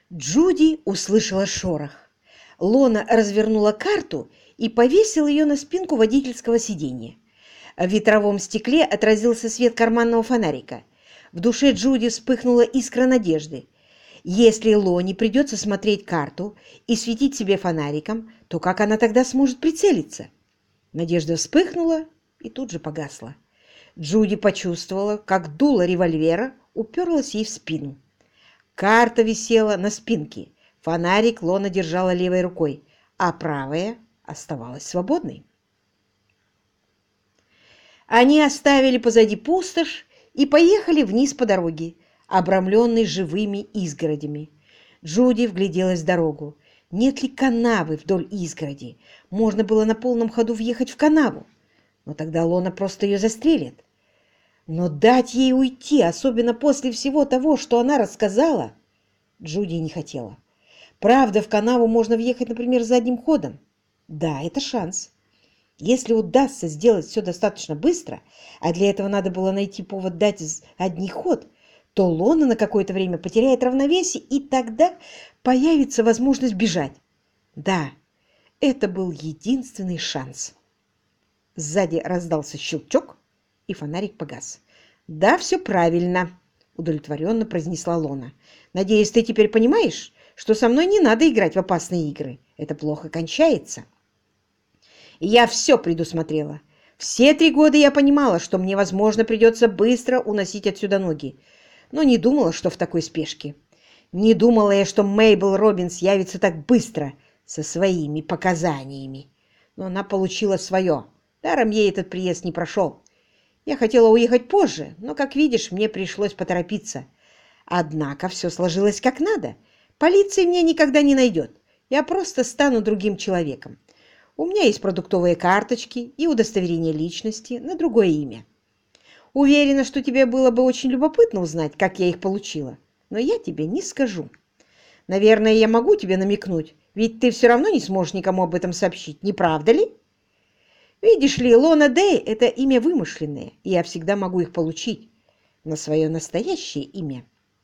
Джуди услышала шорох. Лона развернула карту и повесила ее на спинку водительского сиденья. В ветровом стекле отразился свет карманного фонарика. В душе Джуди вспыхнула искра надежды. Если Лоне придется смотреть карту и светить себе фонариком, то как она тогда сможет прицелиться? Надежда вспыхнула и тут же погасла. Джуди почувствовала, как дуло револьвера уперлось ей в спину. Карта висела на спинке. Фонарик Лона держала левой рукой, а правая оставалась свободной. Они оставили позади пустошь и поехали вниз по дороге, обрамленной живыми изгородями. Джуди вгляделась в дорогу. Нет ли канавы вдоль изгороди? Можно было на полном ходу въехать в канаву, но тогда Лона просто ее застрелит. Но дать ей уйти, особенно после всего того, что она рассказала, Джуди не хотела. Правда, в канаву можно въехать, например, задним ходом. Да, это шанс. Если удастся сделать все достаточно быстро, а для этого надо было найти повод дать задний ход, то Лона на какое-то время потеряет равновесие, и тогда появится возможность бежать. Да, это был единственный шанс. Сзади раздался щелчок, и фонарик погас. «Да, все правильно», — удовлетворенно произнесла Лона. «Надеюсь, ты теперь понимаешь, что со мной не надо играть в опасные игры. Это плохо кончается». Я все предусмотрела. Все 3 года я понимала, что мне, возможно, придется быстро уносить отсюда ноги, но не думала, что в такой спешке. Не думала я, что Мейбл Робинс явится так быстро со своими показаниями. Но она получила свое. Даром ей этот приезд не прошел. Я хотела уехать позже, но, как видишь, мне пришлось поторопиться. Однако все сложилось как надо. Полиция меня никогда не найдет. Я просто стану другим человеком. У меня есть продуктовые карточки и удостоверение личности на другое имя. Уверена, что тебе было бы очень любопытно узнать, как я их получила, но я тебе не скажу. Наверное, я могу тебе намекнуть, ведь ты все равно не сможешь никому об этом сообщить, не правда ли? Видишь ли, Лона Дэй – это имя вымышленное, и я всегда могу их получить на свое настоящее имя.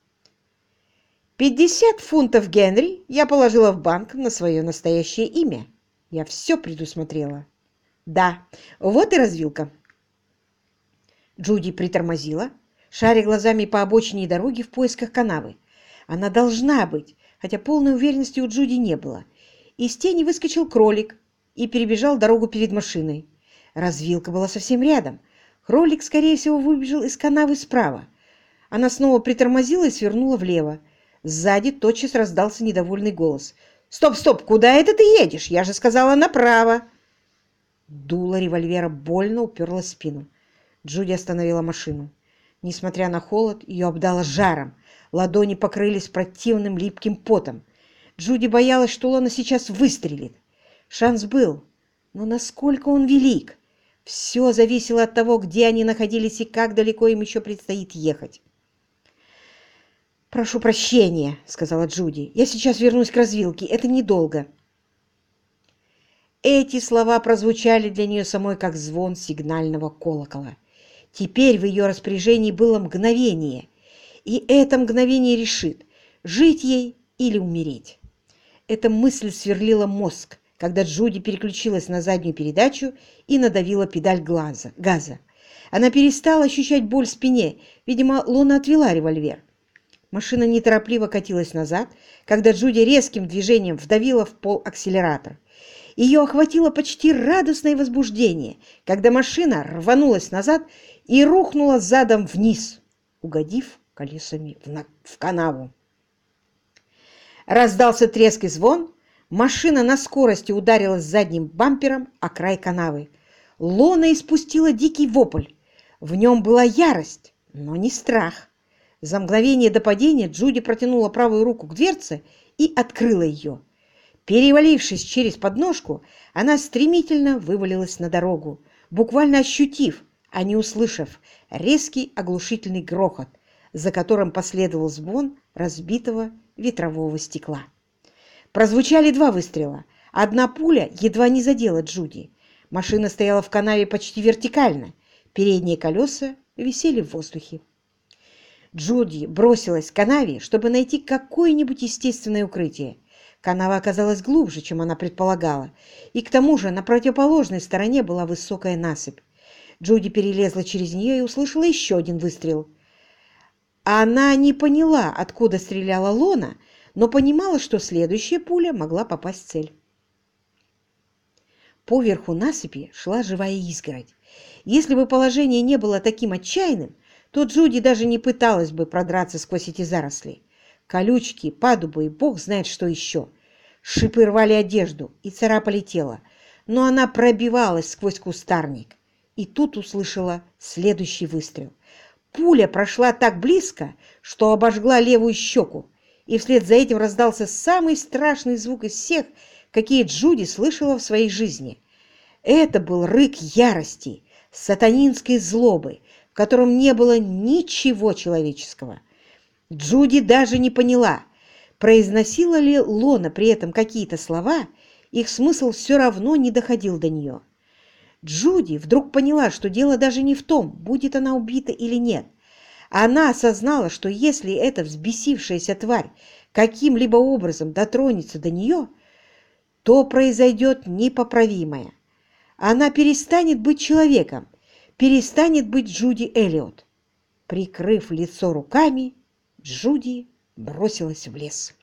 50 фунтов Генри я положила в банк на свое настоящее имя. Я все предусмотрела. Да, вот и развилка. Джуди притормозила, шаря глазами по обочине дороги в поисках канавы. Она должна быть, хотя полной уверенности у Джуди не было. Из тени выскочил кролик и перебежал дорогу перед машиной. Развилка была совсем рядом. Кролик, скорее всего, выбежал из канавы справа. Она снова притормозила и свернула влево. Сзади тотчас раздался недовольный голос. «Стоп, стоп! Куда это ты едешь? Я же сказала направо!» Дуло револьвера больно уперлось в спину. Джуди остановила машину. Несмотря на холод, ее обдало жаром. Ладони покрылись противным липким потом. Джуди боялась, что Лона сейчас выстрелит. Шанс был, но насколько он велик? Все зависело от того, где они находились и как далеко им еще предстоит ехать. «Прошу прощения», — сказала Джуди. «Я сейчас вернусь к развилке. Это недолго». Эти слова прозвучали для нее самой, как звон сигнального колокола. Теперь в ее распоряжении было мгновение, и это мгновение решит, жить ей или умереть. Эта мысль сверлила мозг, когда Джуди переключилась на заднюю передачу и надавила педаль газа. Она перестала ощущать боль в спине. Видимо, Лона отвела револьвер. Машина неторопливо катилась назад, когда Джуди резким движением вдавила в пол акселератор. Ее охватило почти радостное возбуждение, когда машина рванулась назад и рухнула задом вниз, угодив колесами в канаву. Раздался треск и звон. Машина на скорости ударилась задним бампером о край канавы. Лона испустила дикий вопль. В нем была ярость, но не страх. За мгновение до падения Джуди протянула правую руку к дверце и открыла ее. Перевалившись через подножку, она стремительно вывалилась на дорогу, буквально ощутив, а не услышав, резкий оглушительный грохот, за которым последовал звон разбитого ветрового стекла. Прозвучали 2 выстрела. Одна пуля едва не задела Джуди. Машина стояла в канаве почти вертикально. Передние колеса висели в воздухе. Джуди бросилась к канаве, чтобы найти какое-нибудь естественное укрытие. Канава оказалась глубже, чем она предполагала, и к тому же на противоположной стороне была высокая насыпь. Джуди перелезла через нее и услышала еще один выстрел. Она не поняла, откуда стреляла Лона, но понимала, что следующая пуля могла попасть в цель. Поверху насыпи шла живая изгородь. Если бы положение не было таким отчаянным, то Джуди даже не пыталась бы продраться сквозь эти заросли. Колючки, падубы и бог знает что еще. Шипы рвали одежду и царапали тело, но она пробивалась сквозь кустарник. И тут услышала следующий выстрел. Пуля прошла так близко, что обожгла левую щеку, и вслед за этим раздался самый страшный звук из всех, какие Джуди слышала в своей жизни. Это был рык ярости, сатанинской злобы, в котором не было ничего человеческого. Джуди даже не поняла, произносила ли Лона при этом какие-то слова, их смысл все равно не доходил до нее. Джуди вдруг поняла, что дело даже не в том, будет она убита или нет. Она осознала, что если эта взбесившаяся тварь каким-либо образом дотронется до нее, то произойдет непоправимое. Она перестанет быть человеком, перестанет быть Джуди Эллиот. Прикрыв лицо руками, Джуди бросилась в лес.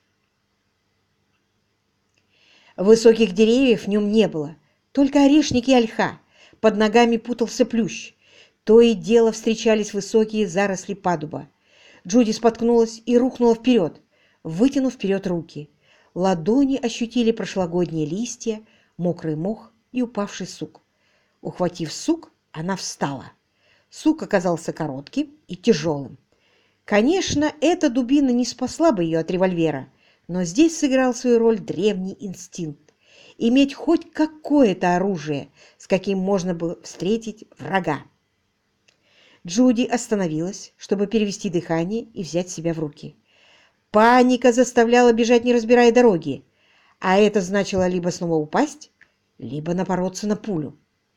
Высоких деревьев в нем не было, только орешники и ольха. Под ногами путался плющ. То и дело встречались высокие заросли падуба. Джуди споткнулась и рухнула вперед, вытянув вперед руки. Ладони ощутили прошлогодние листья, мокрый мох и упавший сук. Ухватив сук, она встала. Сук оказался коротким и тяжелым. Конечно, эта дубина не спасла бы ее от револьвера, но здесь сыграл свою роль древний инстинкт — иметь хоть какое-то оружие, с каким можно было встретить врага. Джуди остановилась, чтобы перевести дыхание и взять себя в руки. Паника заставляла бежать, не разбирая дороги, а это значило либо снова упасть, либо напороться на пулю.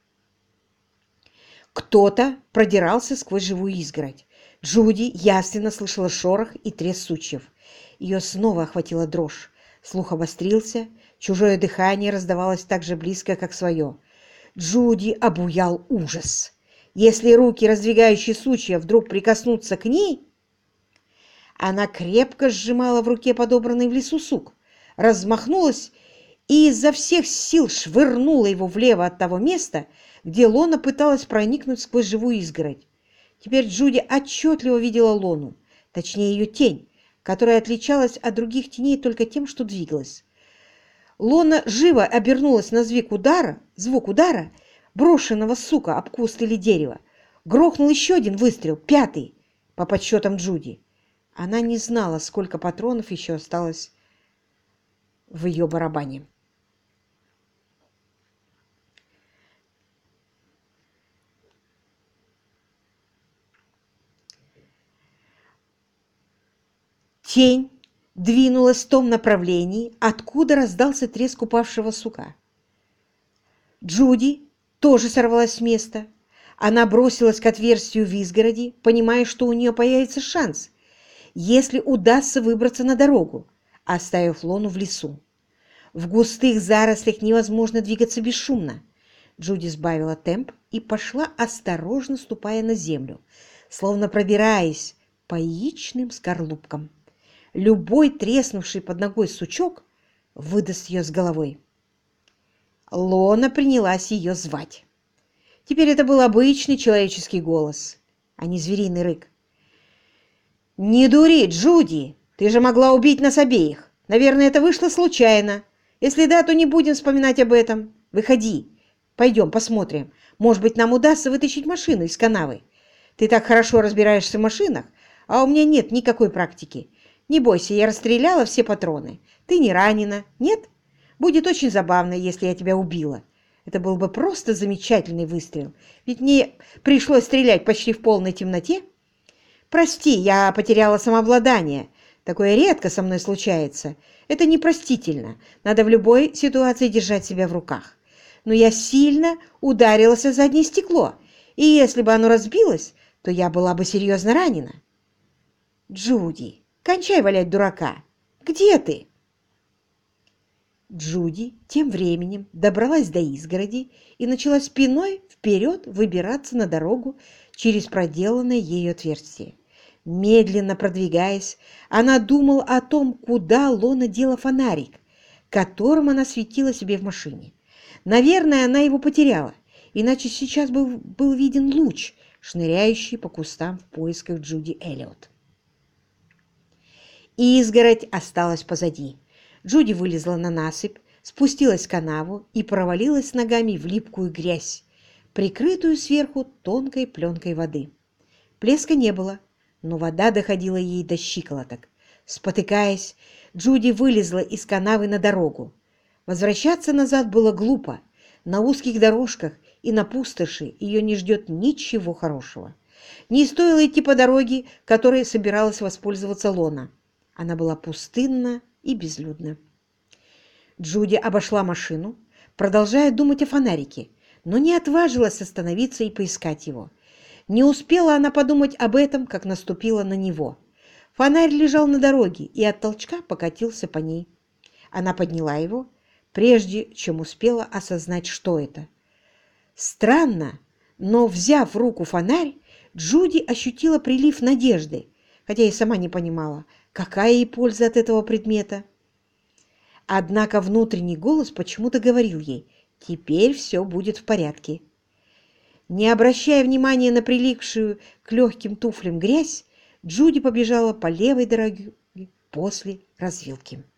Кто-то продирался сквозь живую изгородь. Джуди явственно слышала шорох и треск сучьев. Ее снова охватила дрожь. Слух обострился, чужое дыхание раздавалось так же близко, как свое. Джуди обуял ужас. Если руки, раздвигающие сучья, вдруг прикоснутся к ней... Она крепко сжимала в руке подобранный в лесу сук, размахнулась и изо всех сил швырнула его влево от того места, где Лона пыталась проникнуть сквозь живую изгородь. Теперь Джуди отчетливо видела Лону, точнее ее тень, которая отличалась от других теней только тем, что двигалась. Лона живо обернулась на звук удара, брошенного сука об куст или дерево. Грохнул еще один выстрел, пятый, по подсчетам Джуди. Она не знала, сколько патронов еще осталось в ее барабане. Тень двинулась в том направлении, откуда раздался треск упавшего сука. Джуди тоже сорвалась с места. Она бросилась к отверстию в изгороди, понимая, что у нее появится шанс, если удастся выбраться на дорогу, оставив Лону в лесу. В густых зарослях невозможно двигаться бесшумно. Джуди сбавила темп и пошла, осторожно ступая на землю, словно пробираясь по яичным скорлупкам. Любой треснувший под ногой сучок выдаст ее с головой. Лона принялась ее звать. Теперь это был обычный человеческий голос, а не звериный рык. «Не дури, Джуди! Ты же могла убить нас обеих! Наверное, это вышло случайно. Если да, то не будем вспоминать об этом. Выходи. Пойдем посмотрим. Может быть, нам удастся вытащить машину из канавы. Ты так хорошо разбираешься в машинах, а у меня нет никакой практики. Не бойся, я расстреляла все патроны. Ты не ранена, нет? Будет очень забавно, если я тебя убила. Это был бы просто замечательный выстрел, ведь мне пришлось стрелять почти в полной темноте. Прости, я потеряла самообладание. Такое редко со мной случается. Это непростительно. Надо в любой ситуации держать себя в руках. Но я сильно ударилась о заднее стекло, и если бы оно разбилось, то я была бы серьезно ранена. Джуди, кончай валять дурака! Где ты?» Джуди тем временем добралась до изгороди и начала спиной вперед выбираться на дорогу через проделанное ею отверстие. Медленно продвигаясь, она думала о том, куда Лона дела фонарик, которым она светила себе в машине. Наверное, она его потеряла, иначе сейчас был виден луч, шныряющий по кустам в поисках Джуди Эллиот. Изгородь осталась позади. Джуди вылезла на насыпь, спустилась в канаву и провалилась ногами в липкую грязь, прикрытую сверху тонкой пленкой воды. Плеска не было, но вода доходила ей до щиколоток. Спотыкаясь, Джуди вылезла из канавы на дорогу. Возвращаться назад было глупо. На узких дорожках и на пустоши ее не ждет ничего хорошего. Не стоило идти по дороге, которой собиралась воспользоваться Лона. Она была пустынна и безлюдна. Джуди обошла машину, продолжая думать о фонарике, но не отважилась остановиться и поискать его. Не успела она подумать об этом, как наступила на него. Фонарь лежал на дороге и от толчка покатился по ней. Она подняла его, прежде чем успела осознать, что это. Странно, но, взяв в руку фонарь, Джуди ощутила прилив надежды, хотя и сама не понимала, какая ей польза от этого предмета. Однако внутренний голос почему-то говорил ей: «Теперь все будет в порядке». Не обращая внимания на прилипшую к легким туфлям грязь, Джуди побежала по левой дороге после развилки.